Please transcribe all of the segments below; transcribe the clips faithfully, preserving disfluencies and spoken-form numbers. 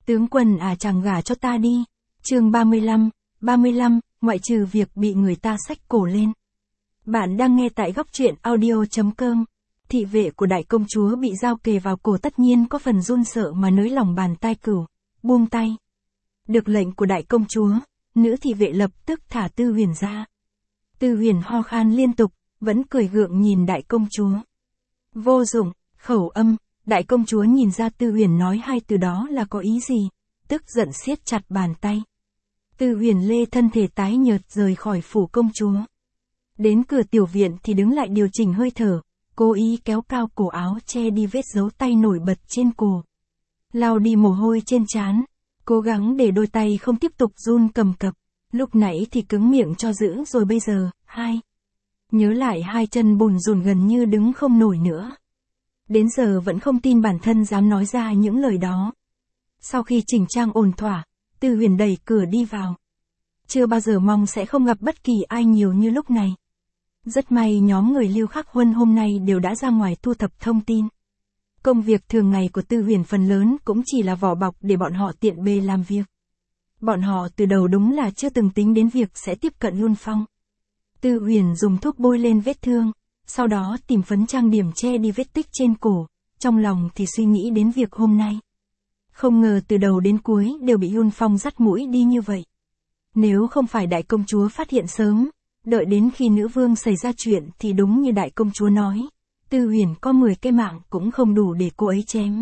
Tướng quân à chàng gả cho ta đi. Chương ba mươi lăm, ba mươi lăm, ngoại trừ việc bị người ta xách cổ lên. Bạn đang nghe tại góc truyện audio chấm com. Thị vệ của đại công chúa bị dao kề vào cổ tất nhiên có phần run sợ mà nới lỏng bàn tay cửu, buông tay. Được lệnh của đại công chúa, nữ thị vệ lập tức thả Tư Huyền ra. Tư Huyền ho khan liên tục, vẫn cười gượng nhìn đại công chúa. Vô dụng, khẩu âm, đại công chúa nhìn ra Tư Huyền nói hai từ đó là có ý gì, tức giận siết chặt bàn tay. Tư Huyền lê thân thể tái nhợt rời khỏi phủ công chúa. Đến cửa tiểu viện thì đứng lại điều chỉnh hơi thở, cố ý kéo cao cổ áo che đi vết dấu tay nổi bật trên cổ. Lau đi mồ hôi trên trán, cố gắng để đôi tay không tiếp tục run cầm cập, lúc nãy thì cứng miệng cho giữ rồi bây giờ, hai. Nhớ lại hai chân bùn rùn gần như đứng không nổi nữa. Đến giờ vẫn không tin bản thân dám nói ra những lời đó. Sau khi chỉnh trang ổn thỏa, Tư Huyền đẩy cửa đi vào. Chưa bao giờ mong sẽ không gặp bất kỳ ai nhiều như lúc này. Rất may nhóm người Lưu Khắc Huân hôm nay đều đã ra ngoài thu thập thông tin. Công việc thường ngày của Tư Huyền phần lớn cũng chỉ là vỏ bọc để bọn họ tiện bề làm việc. Bọn họ từ đầu đúng là chưa từng tính đến việc sẽ tiếp cận Luân Phong. Tư Huyền dùng thuốc bôi lên vết thương, sau đó tìm phấn trang điểm che đi vết tích trên cổ, trong lòng thì suy nghĩ đến việc hôm nay. Không ngờ từ đầu đến cuối đều bị Luân Phong dắt mũi đi như vậy. Nếu không phải đại công chúa phát hiện sớm, đợi đến khi nữ vương xảy ra chuyện thì đúng như đại công chúa nói, Tư Huyền có mười cái mạng cũng không đủ để cô ấy chém.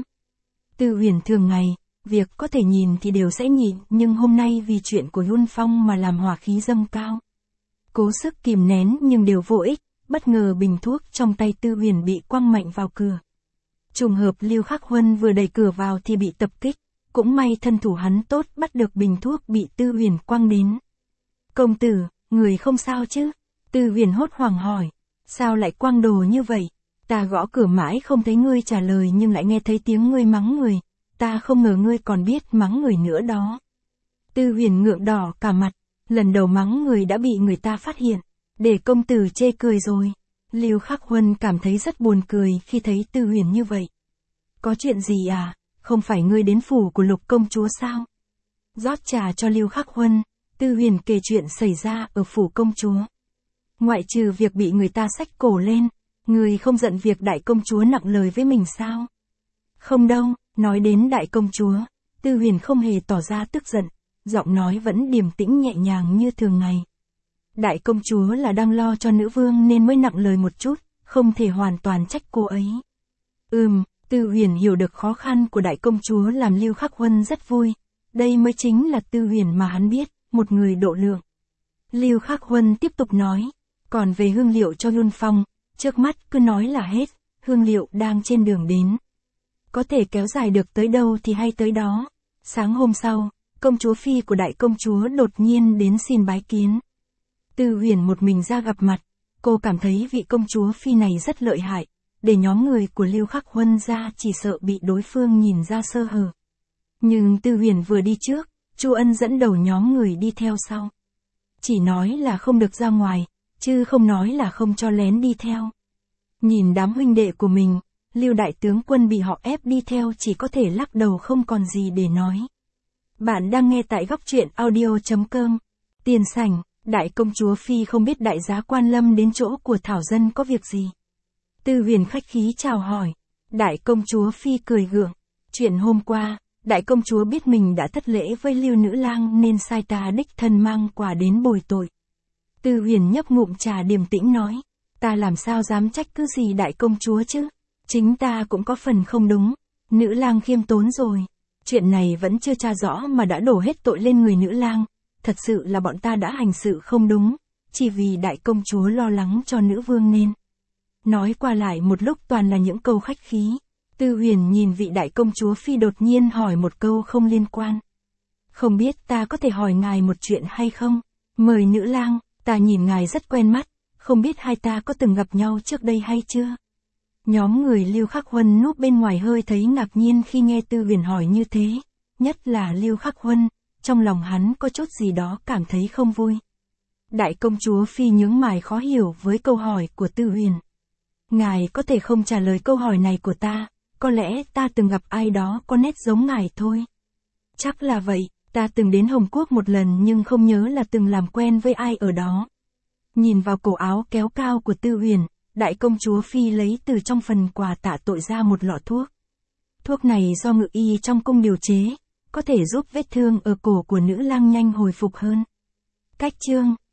Tư Huyền thường ngày, việc có thể nhìn thì đều sẽ nhịn, nhưng hôm nay vì chuyện của Luân Phong mà làm hỏa khí dâng cao. Cố sức kìm nén nhưng đều vô ích, bất ngờ bình thuốc trong tay Tư Huyền bị quăng mạnh vào cửa. Trùng hợp Lưu Khắc Huân vừa đẩy cửa vào thì bị tập kích, cũng may thân thủ hắn tốt bắt được bình thuốc bị Tư Huyền quăng đến. Công tử, người không sao chứ? Tư Huyền hốt hoảng hỏi, sao lại quăng đồ như vậy? Ta gõ cửa mãi không thấy ngươi trả lời nhưng lại nghe thấy tiếng ngươi mắng người, ta không ngờ ngươi còn biết mắng người nữa đó. Tư Huyền ngượng đỏ cả mặt, lần đầu mắng người đã bị người ta phát hiện, để công tử chê cười rồi. Lưu Khắc Huân cảm thấy rất buồn cười khi thấy Tư Huyền như vậy. Có chuyện gì à, không phải ngươi đến phủ của Lục công chúa sao? Rót trà cho Lưu Khắc Huân, Tư Huyền kể chuyện xảy ra ở phủ công chúa. Ngoại trừ việc bị người ta xách cổ lên, người không giận việc đại công chúa nặng lời với mình sao? Không đâu, nói đến đại công chúa, Tư Huyền không hề tỏ ra tức giận, giọng nói vẫn điềm tĩnh nhẹ nhàng như thường ngày. Đại công chúa là đang lo cho nữ vương nên mới nặng lời một chút, không thể hoàn toàn trách cô ấy. Ừm, Tư Huyền hiểu được khó khăn của đại công chúa làm Lưu Khắc Huân rất vui. Đây mới chính là Tư Huyền mà hắn biết, một người độ lượng. Lưu Khắc Huân tiếp tục nói, còn về hương liệu cho Luân Phong, trước mắt cứ nói là hết, hương liệu đang trên đường đến. Có thể kéo dài được tới đâu thì hay tới đó. Sáng hôm sau, công chúa phi của đại công chúa đột nhiên đến xin bái kiến. Tư Huyền một mình ra gặp mặt, cô cảm thấy vị công chúa phi này rất lợi hại, để nhóm người của Lưu Khắc Huân ra chỉ sợ bị đối phương nhìn ra sơ hở. Nhưng Tư Huyền vừa đi trước, Chu Ân dẫn đầu nhóm người đi theo sau. Chỉ nói là không được ra ngoài, chứ không nói là không cho lén đi theo. Nhìn đám huynh đệ của mình, Lưu đại tướng quân bị họ ép đi theo chỉ có thể lắc đầu không còn gì để nói. Bạn đang nghe tại góc truyện audio chấm com. Tiền sảnh, đại công chúa phi không biết đại giá quan lâm đến chỗ của Thảo dân có việc gì. Tư Huyền khách khí chào hỏi, đại công chúa phi cười gượng, chuyện hôm qua, đại công chúa biết mình đã thất lễ với Lưu nữ lang nên sai ta đích thân mang quà đến bồi tội. Tư Huyền nhấp ngụm trà điềm tĩnh nói, ta làm sao dám trách cứ gì đại công chúa chứ, chính ta cũng có phần không đúng, nữ lang khiêm tốn rồi, chuyện này vẫn chưa tra rõ mà đã đổ hết tội lên người nữ lang, thật sự là bọn ta đã hành sự không đúng, chỉ vì đại công chúa lo lắng cho nữ vương nên. Nói qua lại một lúc toàn là những câu khách khí. Tư Huyền nhìn vị đại công chúa phi đột nhiên hỏi một câu không liên quan. Không biết ta có thể hỏi ngài một chuyện hay không? Mời nữ lang, ta nhìn ngài rất quen mắt, không biết hai ta có từng gặp nhau trước đây hay chưa? Nhóm người Lưu Khắc Huân núp bên ngoài hơi thấy ngạc nhiên khi nghe Tư Huyền hỏi như thế, nhất là Lưu Khắc Huân, trong lòng hắn có chút gì đó cảm thấy không vui. Đại công chúa phi nhướng mày khó hiểu với câu hỏi của Tư Huyền. Ngài có thể không trả lời câu hỏi này của ta, có lẽ ta từng gặp ai đó có nét giống ngài thôi. Chắc là vậy, ta từng đến Hồng Quốc một lần nhưng không nhớ là từng làm quen với ai ở đó. Nhìn vào cổ áo kéo cao của Tư Huyền, đại công chúa Phi lấy từ trong phần quà tạ tội ra một lọ thuốc. Thuốc này do ngự y trong cung điều chế, có thể giúp vết thương ở cổ của nữ lang nhanh hồi phục hơn. Cách chương